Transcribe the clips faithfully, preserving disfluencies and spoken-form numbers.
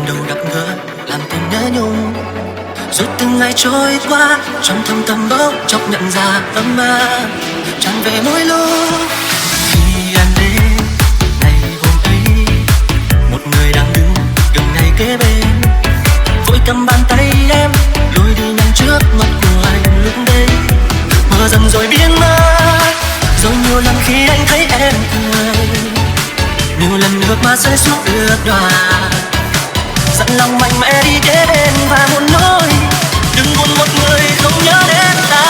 đầu gặp gỡ làm tình nhớ nhung. Rồi từng ngày trôi qua trong thâm tâm bỗng chốc nhận ra tâm ma chẳng về mỗi lúc khi anh đến ngày hôm ấy. Một người đang đứng gần ngay kế bên vội cầm bàn tay em lùi đi nhanh trước mặt của anh. Lúc đây mưa dần rồi biến mất giống nhiều lần khi anh thấy em cười, nhiều lần nước mắt rơi xuống ướt đòa. Dặn lòng mạnh mẽ đi kế bên và muốn nói đừng buồn một người không nhớ đến ta.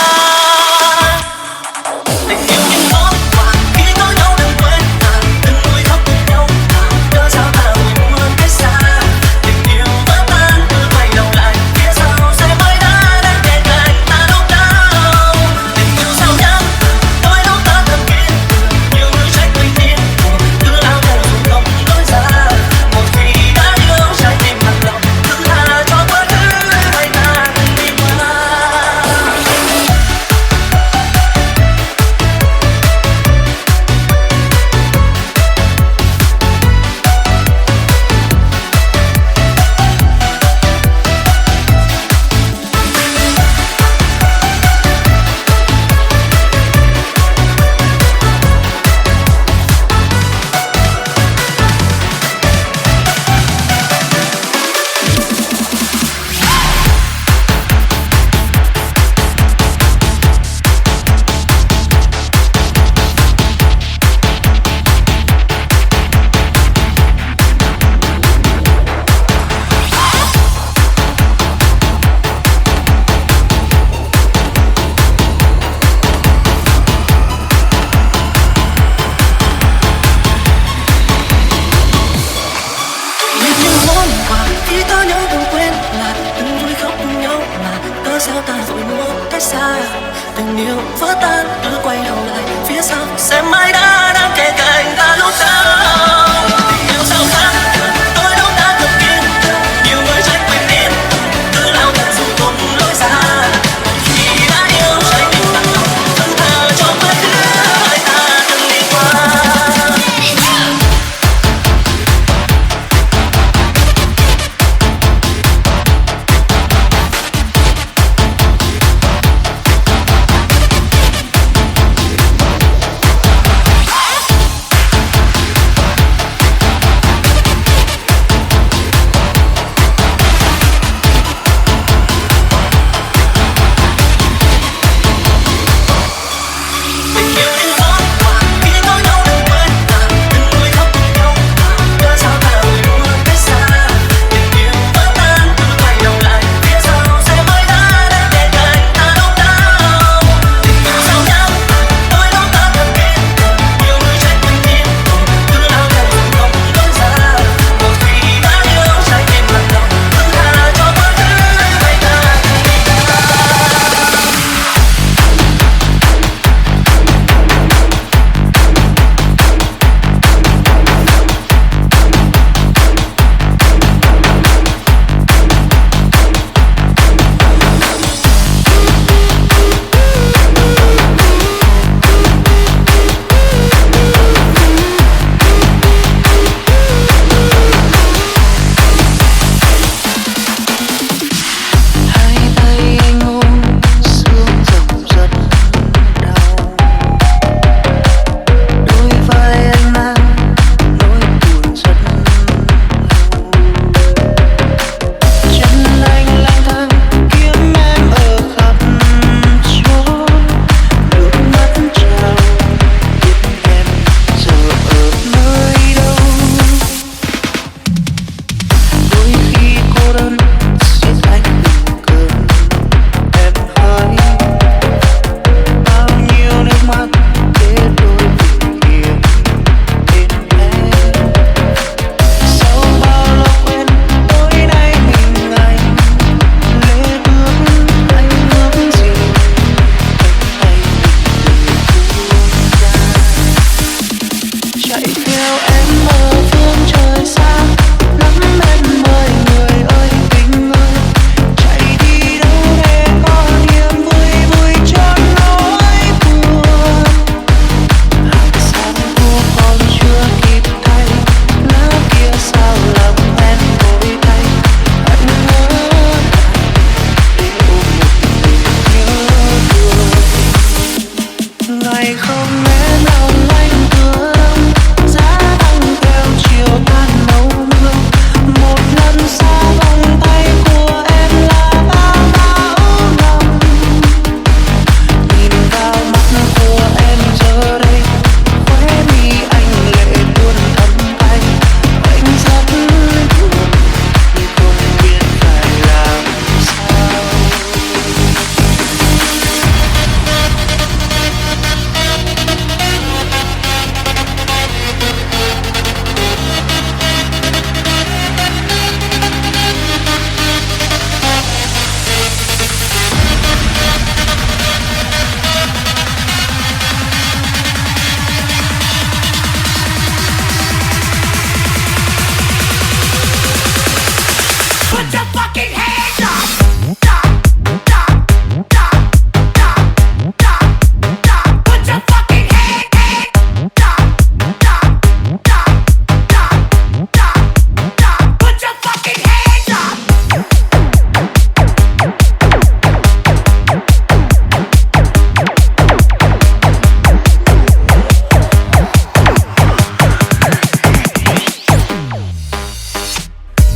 Tình yêu những món quà khi có nhau đừng quên ta, đừng vui khóc cùng nhau ta, cớ sao ta vội muốn cách xa. Tình yêu vỡ tan cứ quay đầu lại phía sau sẽ mới đã đến bên cạnh ta lúc đau. Tình yêu sao nhắn đôi lúc ta thầm kín nhiều người trách mình điên cuồng cứ lao đầu dù không lối ra. Một khi đã yêu trái tim bằng lòng cứ tha cho quá khứ hay ta từng đi qua. Khi có nhau đừng quên là đừng vui khóc cùng nhau là cớ sao ta vội muốn cách xa. Tình yêu vỡ tan cứ quay đầu lại phía sau sẽ mãi đã đang kề cạnh ta lúc đau. Tình yêu sao khác đôi lúc ta thật kiên nhiều người trách mình điên cứ lao theo dù không lối ra. Khi đã yêu trái tim bằng lòng vẫn thờ cho quá khứ hai ta từng đi qua.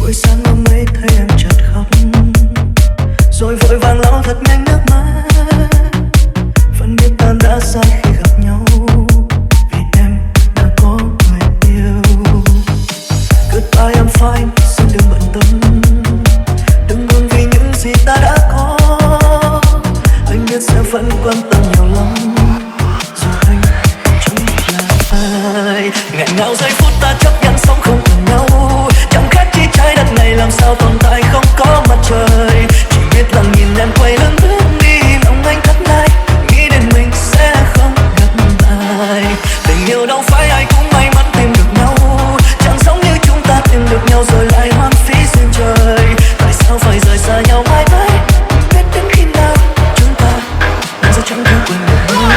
buổi sáng hôm ấy thấy em chợt khóc, rồi vội vàng lau thật nhanh nước mắt. Vẫn biết ta đã sai khi gặp nhau, vì em đã có người yêu. Goodbye I'm fine, xin đừng bận tâm, đừng buồn vì những gì ta đã có. Anh biết sẽ vẫn quan tâm nhiều lắm, dù anh chẳng là ai. Nghẹn ngào giây phút ta chấp nhận sống không cần nhau, chẳng khác chi trái đất này làm sao tồn tại không có mặt trời. Chỉ biết lặng nhìn em quay lưng bước đi, lòng anh thất lại, nghĩ đến mình sẽ không gặp lại. Tình yêu đâu phải ai cũng may mắn tìm được nhau, chẳng giống như chúng ta tìm được nhau rồi lại hoang phí duyên trời. Tại sao phải rời xa nhau mãi mãi, biết đến khi nào chúng ta giờ chẳng thể quên được nhau.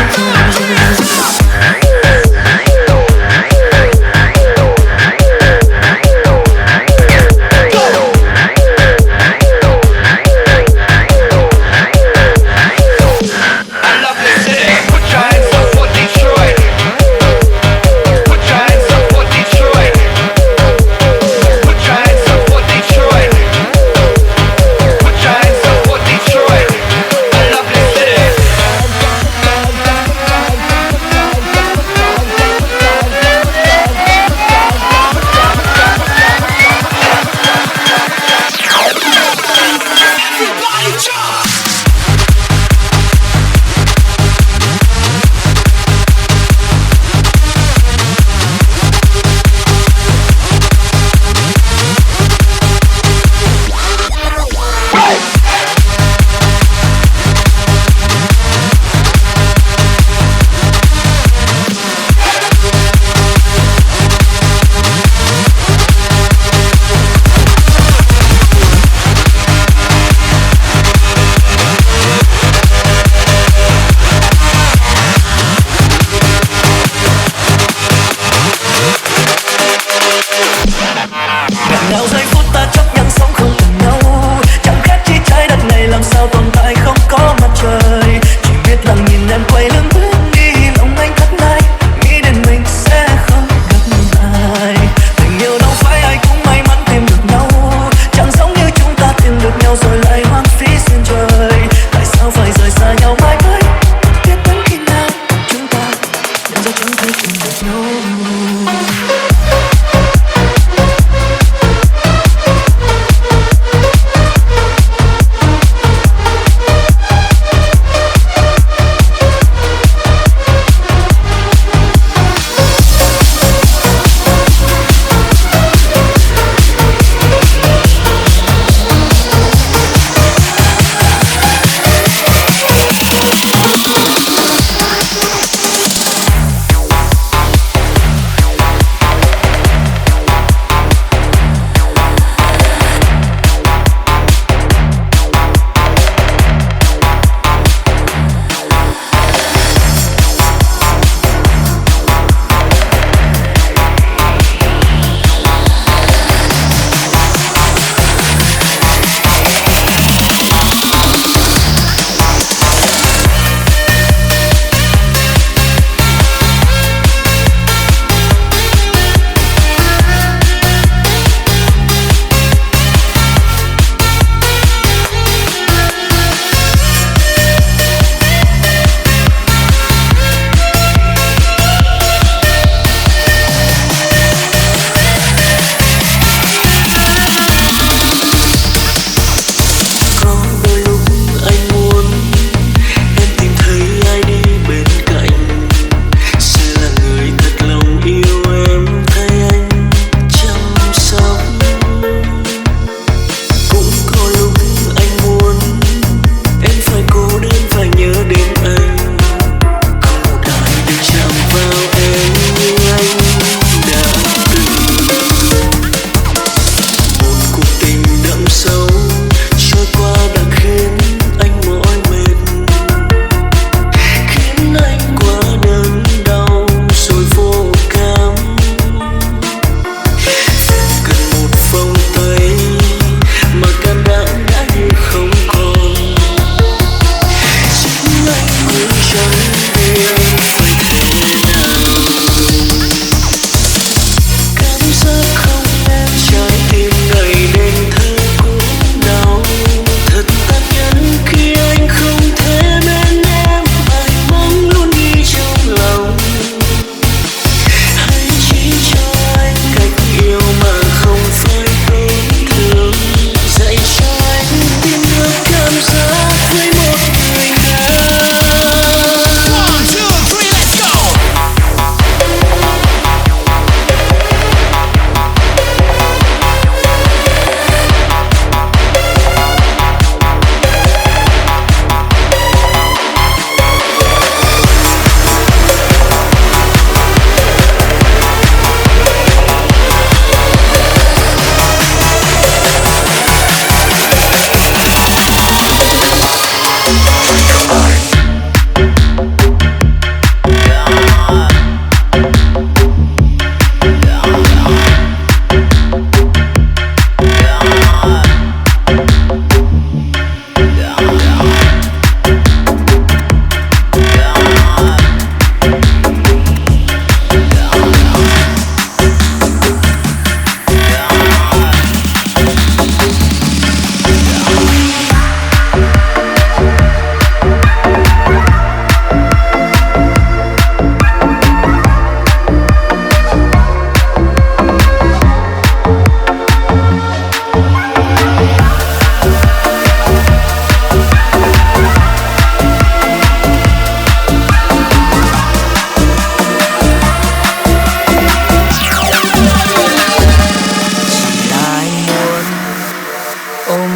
Put your hands up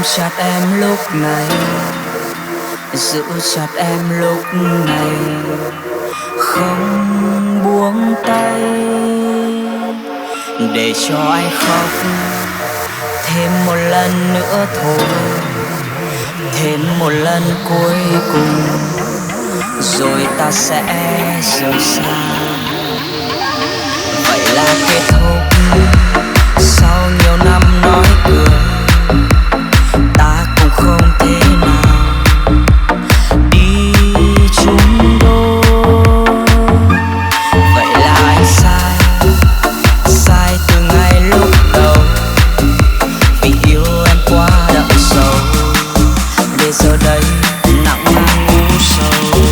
chặt em lúc này, giữ chặt em lúc này, không buông tay để cho anh khóc thêm một lần nữa thôi, thêm một lần cuối cùng rồi ta sẽ rời xa. Vậy là kết thúc sau nhiều năm nói cười, ta cũng không thể nào đi chung đôi. Vậy là anh sai, sai từ ngày lúc đầu, vì yêu em quá đậm sâu, để giờ đây nặng mang u sầu.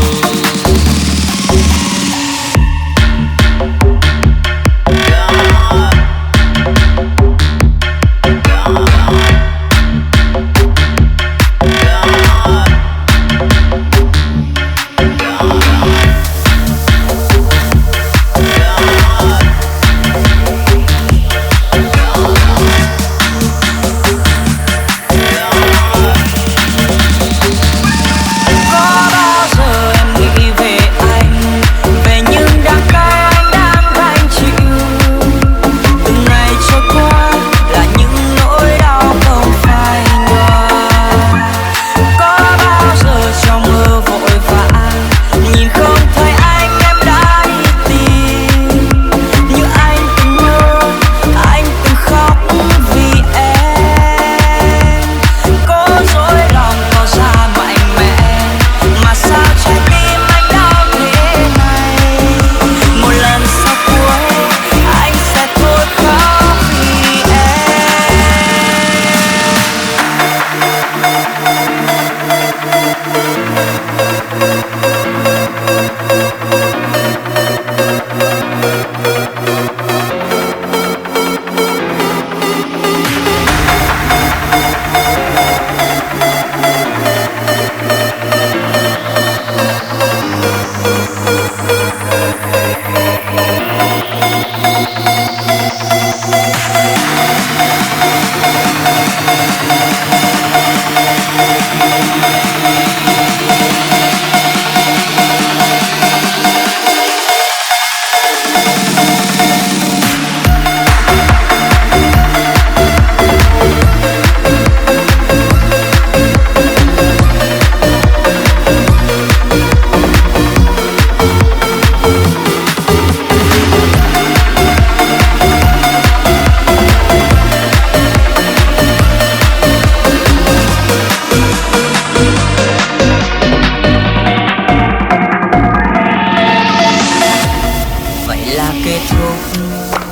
Kết thúc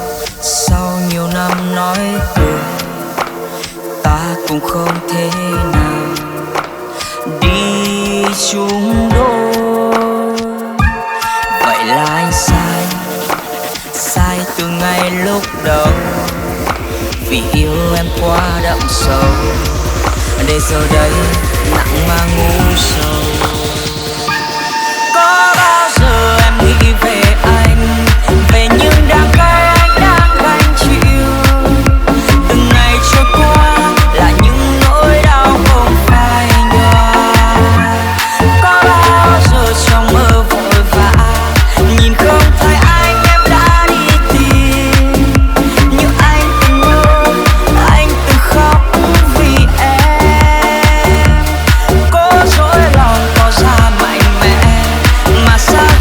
sau nhiều năm nói cười, ta cũng không thể nào đi chung đôi. Vậy là anh sai, sai từ ngày lúc đầu, vì yêu em quá đậm sâu, để giờ đây nặng mang u sầu. Có bao giờ em nghĩ về anh, về những đắng cay anh đang gánh chịu, từng ngày trôi qua là những nỗi đau không phai nhòa. Có bao giờ trong mơ vội vã nhìn không thấy anh em đã đi tìm, như anh từng mơ, anh từng khóc vì em. Có dối lòng tỏ ra mạnh mẽ mà sao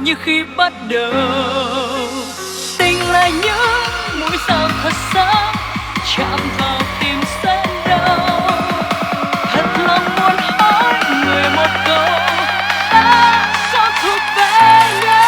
như khi bắt đầu. Tình là những mũi sao thật sáng chạm vào tim sẽ đau. Thật lòng muốn hỏi người một câu, ta sao thuộc về nhau.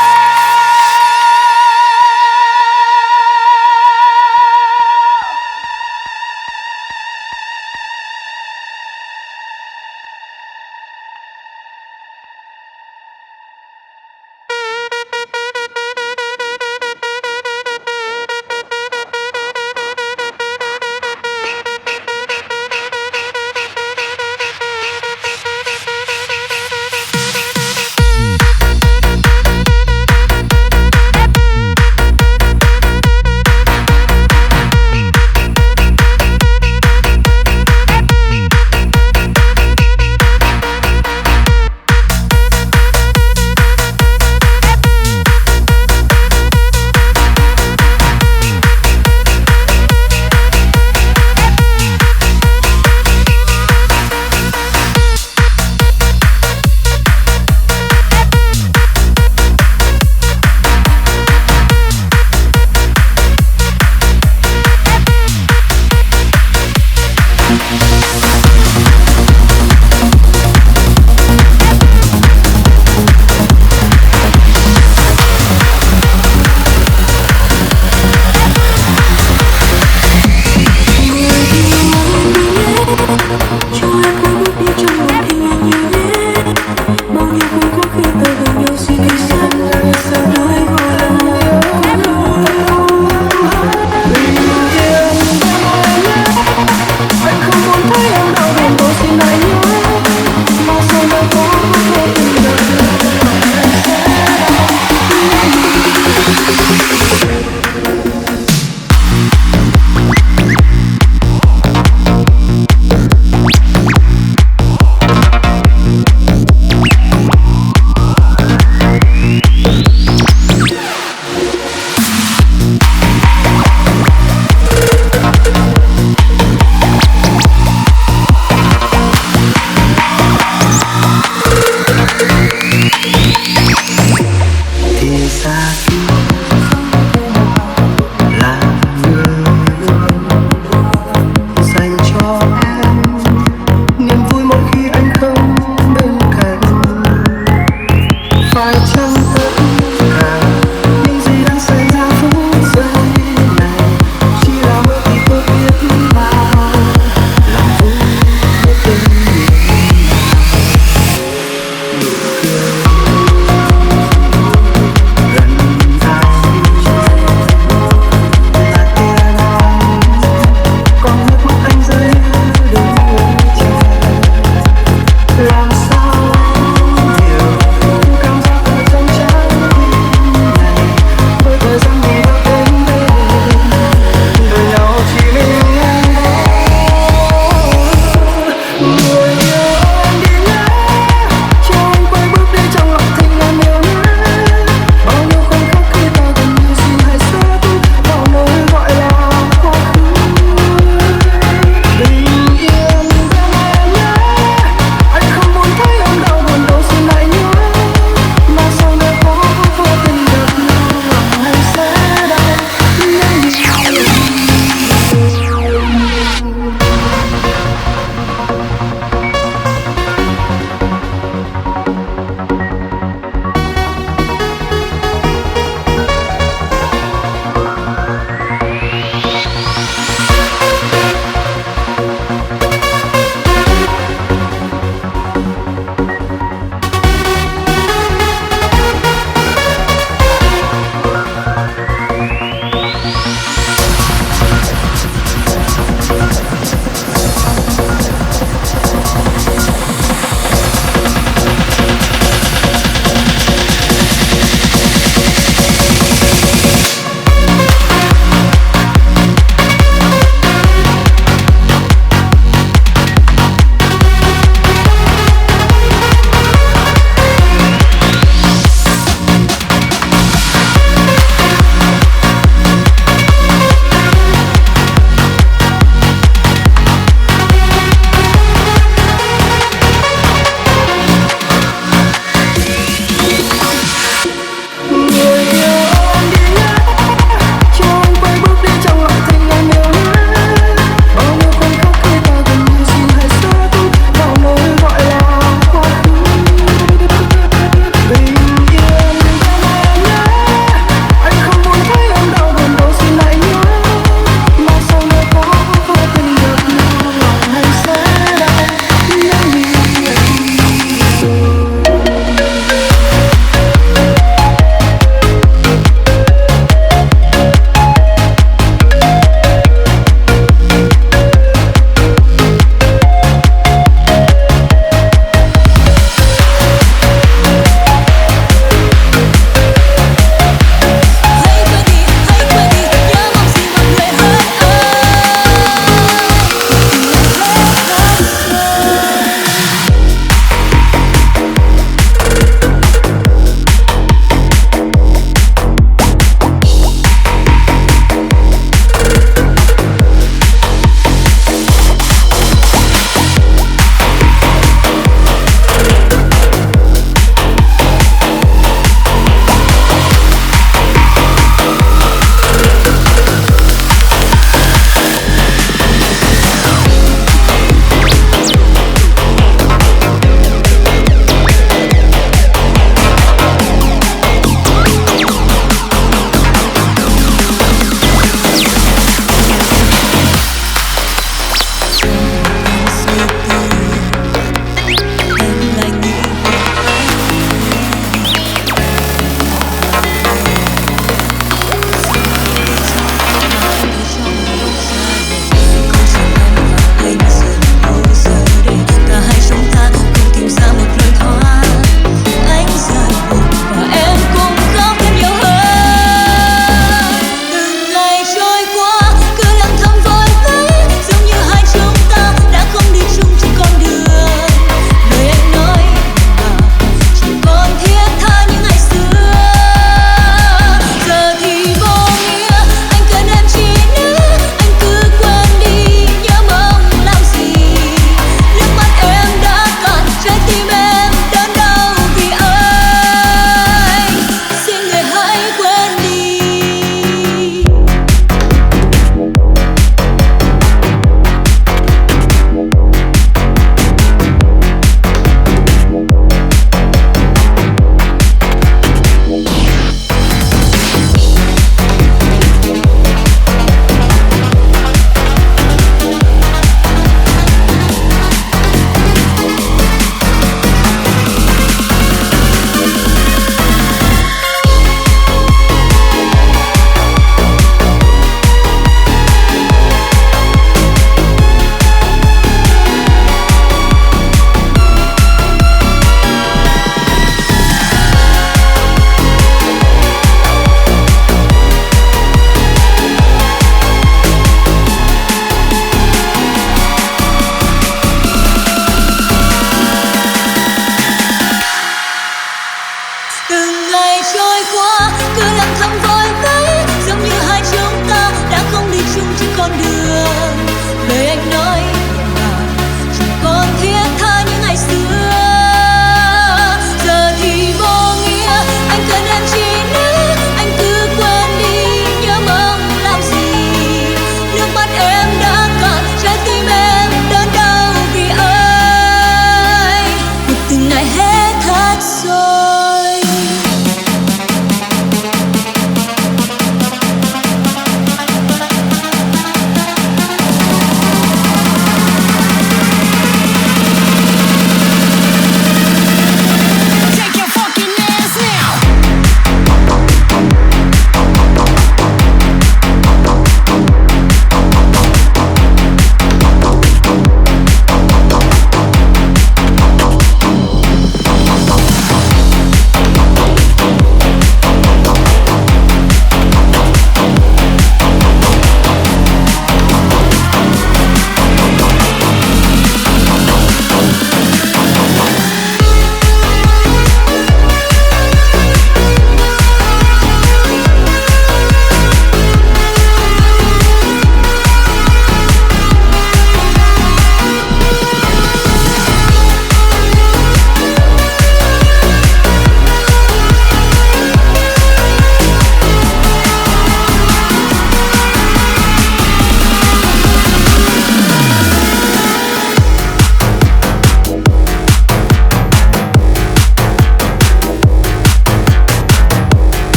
anh nói mà chẳng còn thiết tha như ngày xưa. Giờ thì vô nghĩa, anh cần em chỉ nữa, anh cứ quên đi, nhớ mong làm gì. Nước mắt em đã cạn, trái tim em đớn đau vì ai. Cuộc tình này hết thật rồi.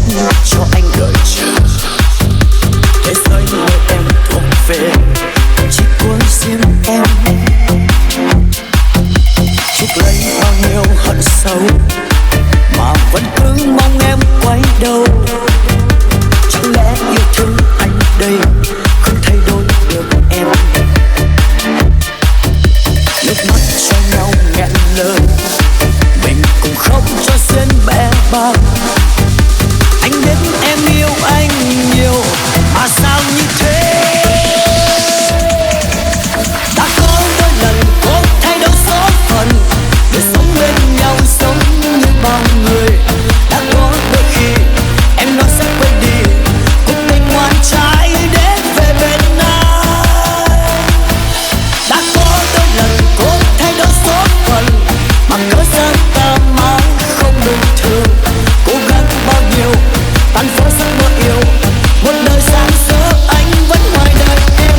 cho anh đợi chờ. Thế giới nơi em thuộc về chỉ của riêng em. Chuốc lấy bao nhiêu hận sâu mà vẫn cứ mong em quay đầu. Chẳng lẽ yêu thương anh đây không thay đổi được em? Nước mắt cho nhau nghẹn lời, mình cùng khóc cho duyên bẽ bàng. Anh biết em yêu anh nhiều mà sao như thế? Đã có đôi lần cố thay đổi số phận để sống bên nhau giống như bao người. Đã có đôi khi em nói sẽ quên đi cuộc tình ngoan trái để về bên anh. Đã có đôi lần cố thay đổi số phận mà cớ sao ta mãi không bình thường. Cố gắng bao nhiêu tan vỡ giấc mơ yêu, một đời sáng sớm anh vẫn ngoài đời em.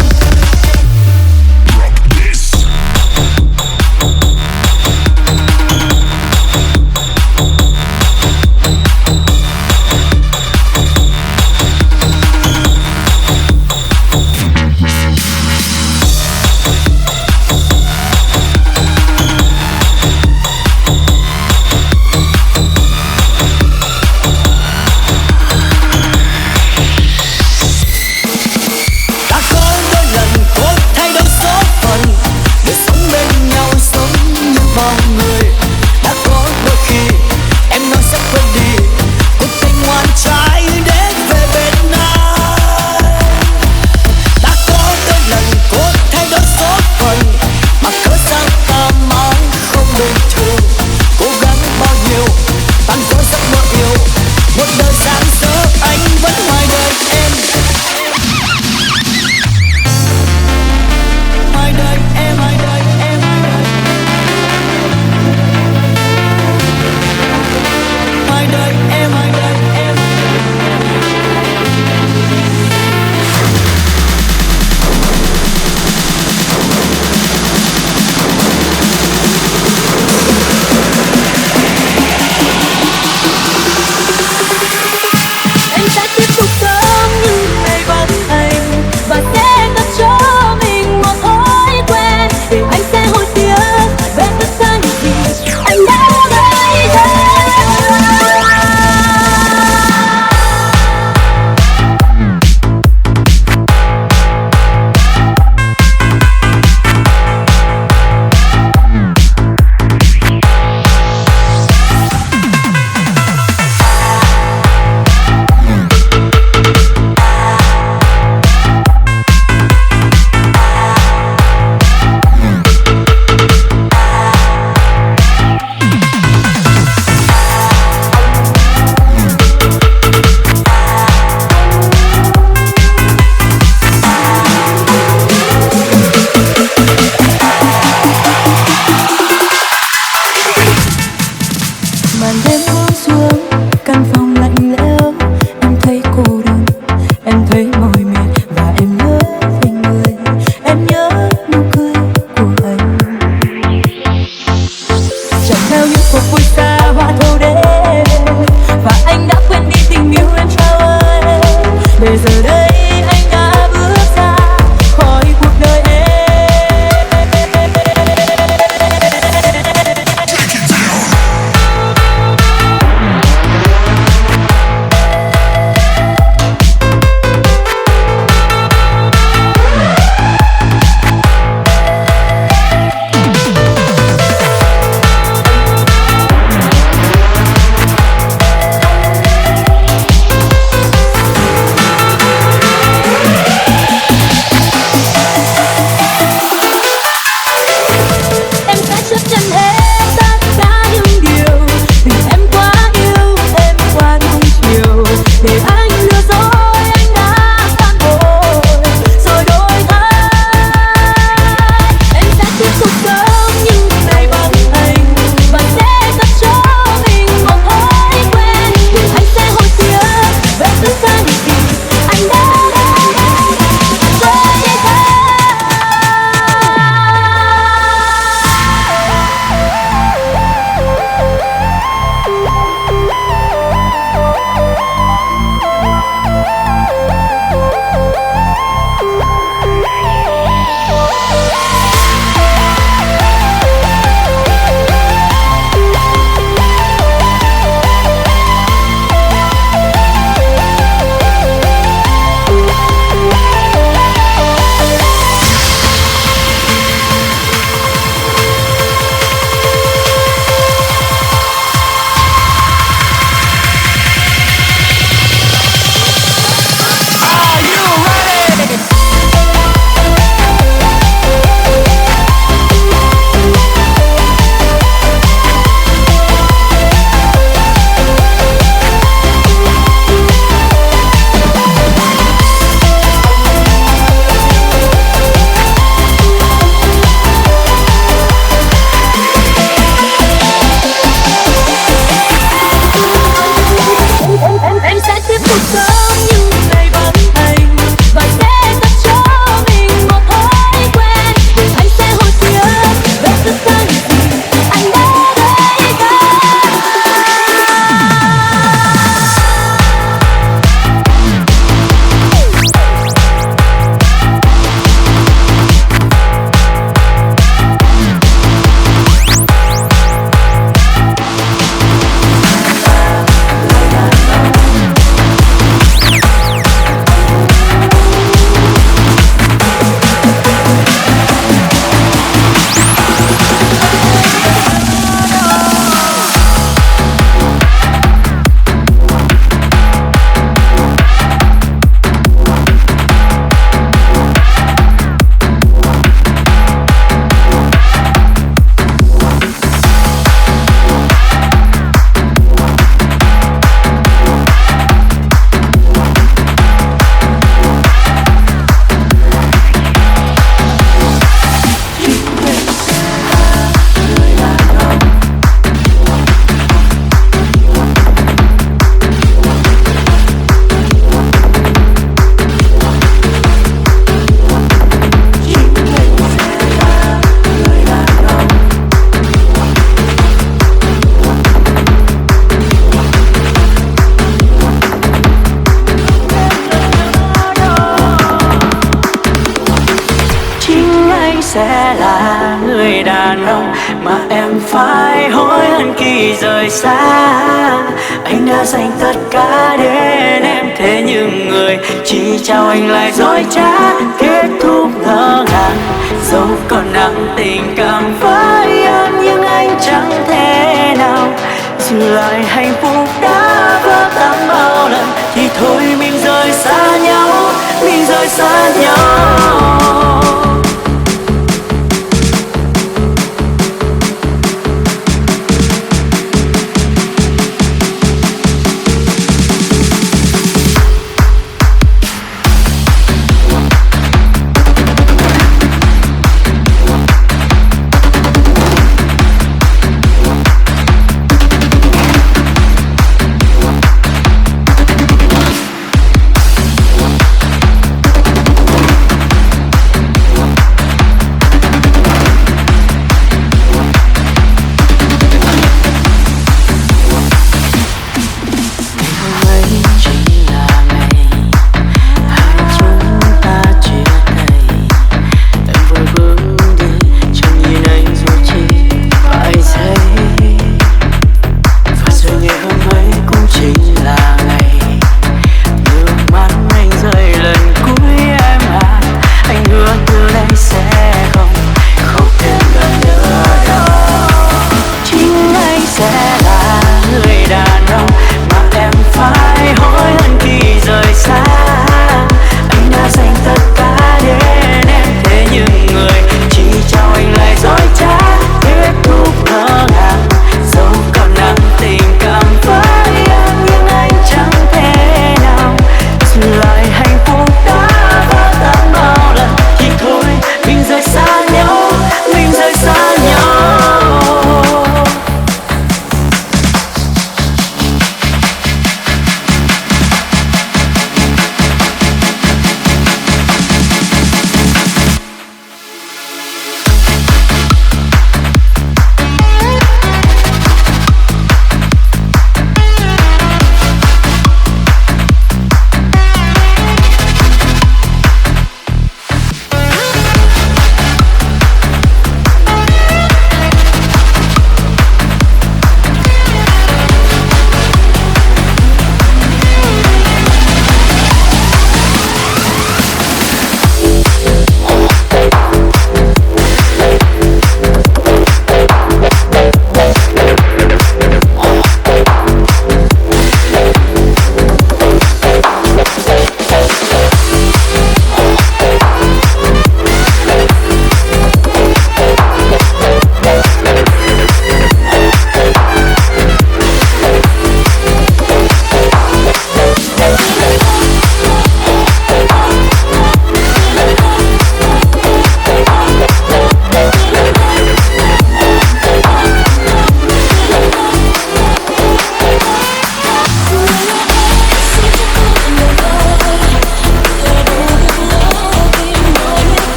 sẽ là người đàn ông mà em phải hối hận khi rời xa. Anh đã dành tất cả đến em, thế nhưng người chỉ chào anh lại dối trá, kết thúc ngỡ ngàng. Dẫu còn nặng tình cảm với em nhưng anh chẳng thể nào giữ lại hạnh phúc đã vỡ tan bao lần. Thì thôi mình rời xa nhau, mình rời xa nhau.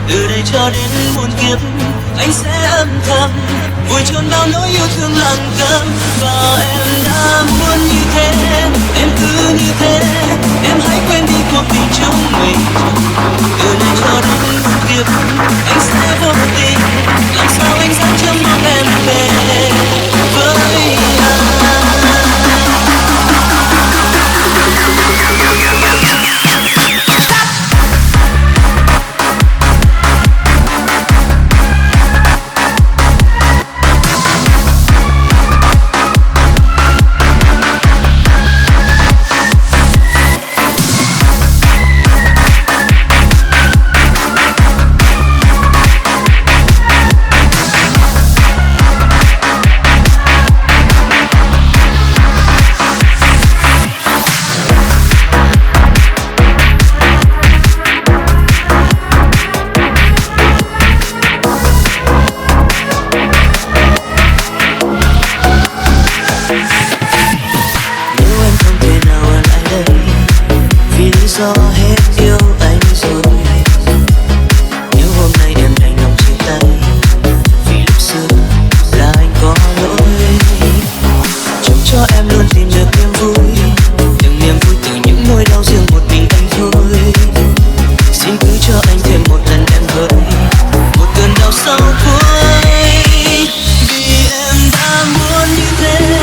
từ đây cho đến muôn kiếp anh sẽ âm thầm vùi chôn bao nỗi yêu thương lặng câm. Và em đã muốn như thế, em cứ như thế, em hãy quên đi cuộc tình chúng mình. Từ nay cho đến muôn kiếp anh sẽ vô tình, làm sao anh dám chăm mong em về với anh. Do hết yêu anh rồi, nếu hôm nay em đành lòng chia tay vì lúc xưa là anh có lỗi. Chúc cho em luôn tìm được niềm vui, từng niềm vui từ những nỗi đau riêng một mình anh thôi. Xin cứ cho anh thêm một lần em hỡi, một cơn đau sau cuối, vì em đã muốn như thế.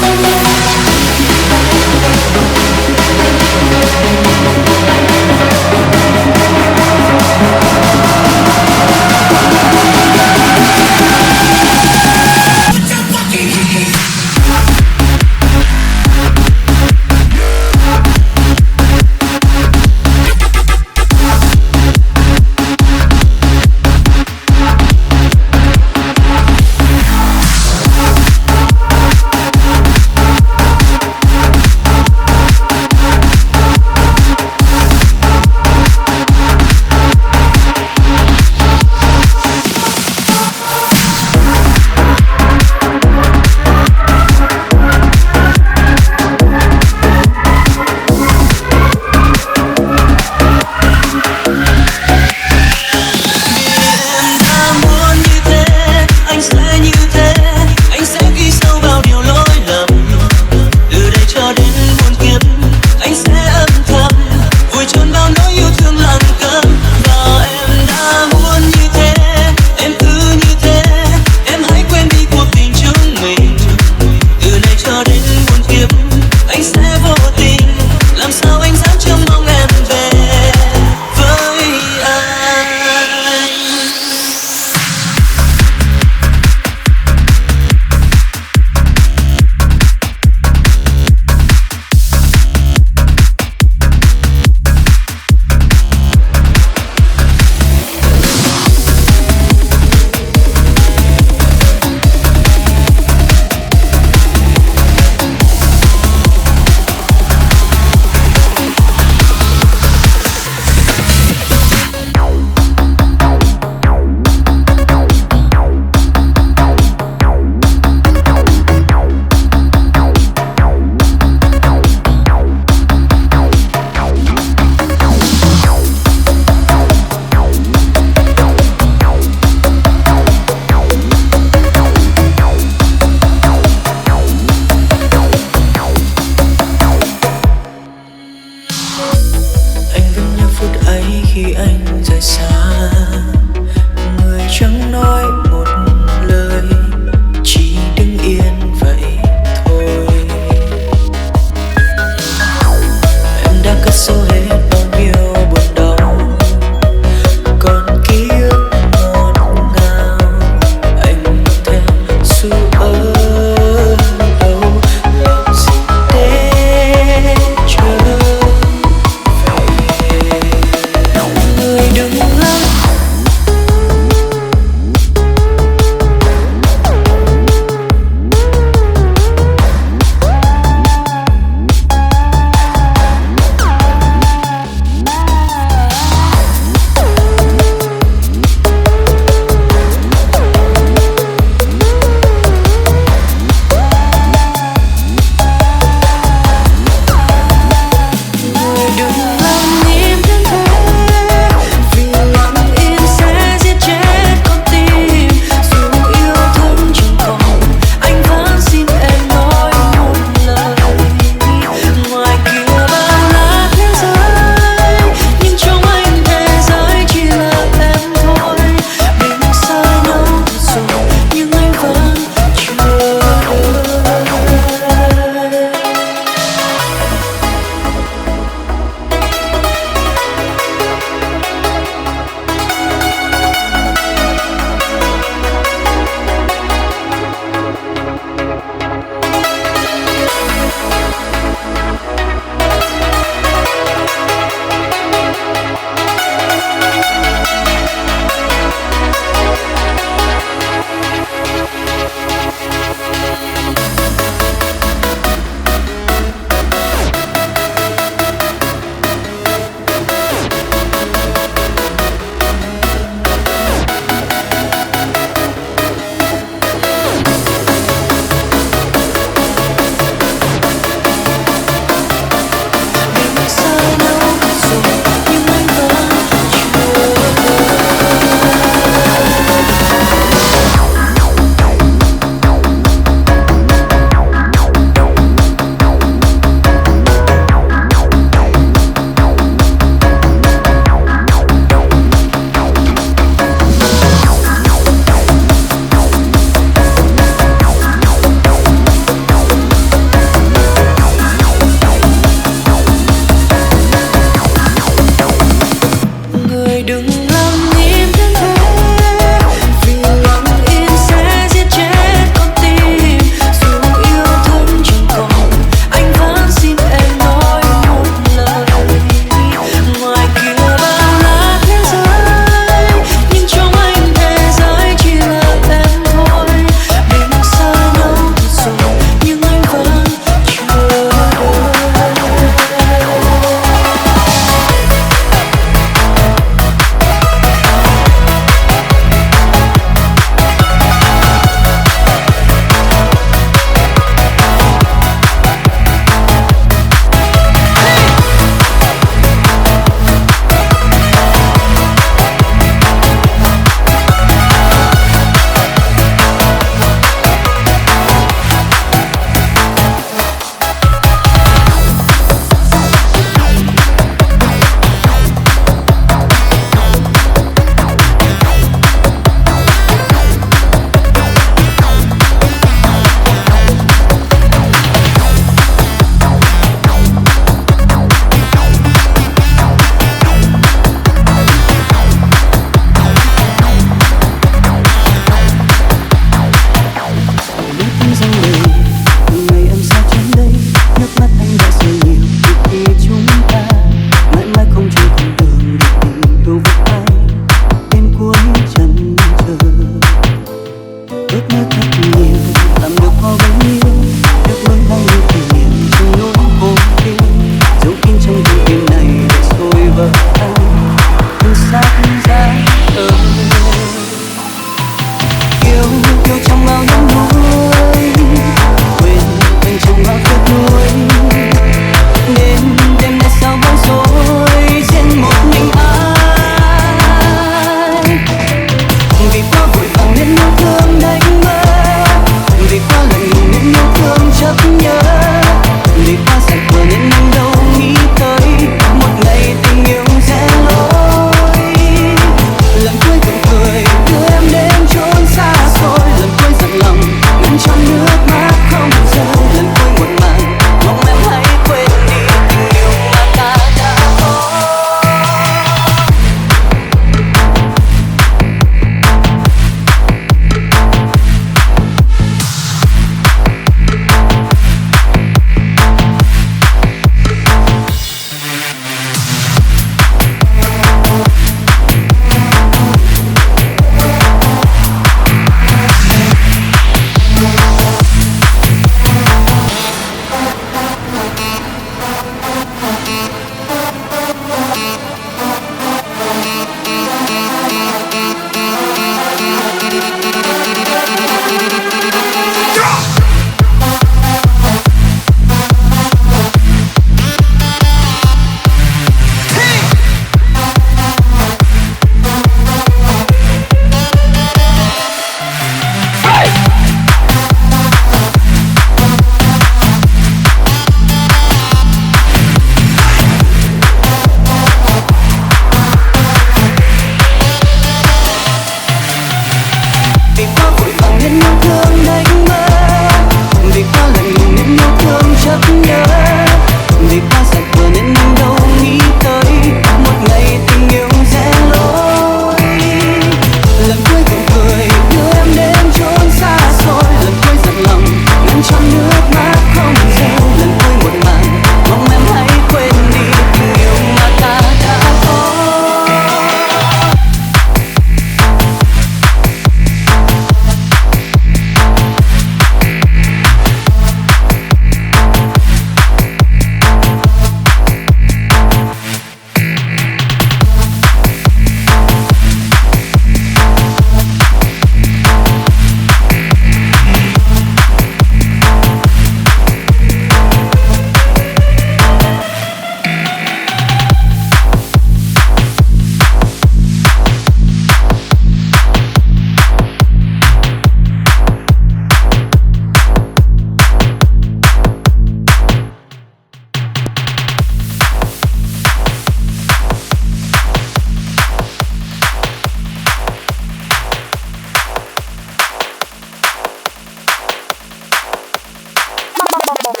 Bye.